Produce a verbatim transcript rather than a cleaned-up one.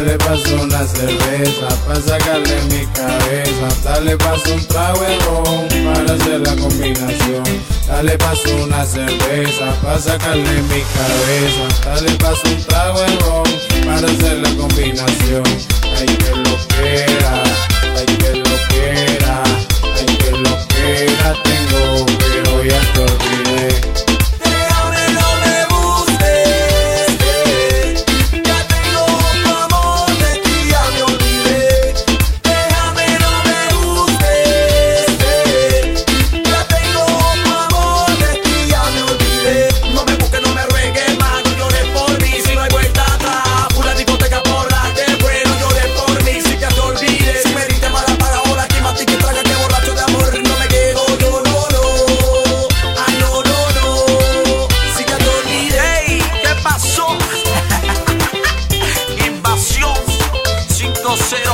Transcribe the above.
Dale paso una cerveza pa' sacarle mi cabeza. Dale paso un trago de ron para hacer la combinación. Dale paso una cerveza pa' sacarle mi cabeza. Dale paso un trago de ron para hacer la combinación. Ay, que lo quiera, ay, que lo quiera, ay, que lo quiera tengo, pero ya te olvidé. No sé.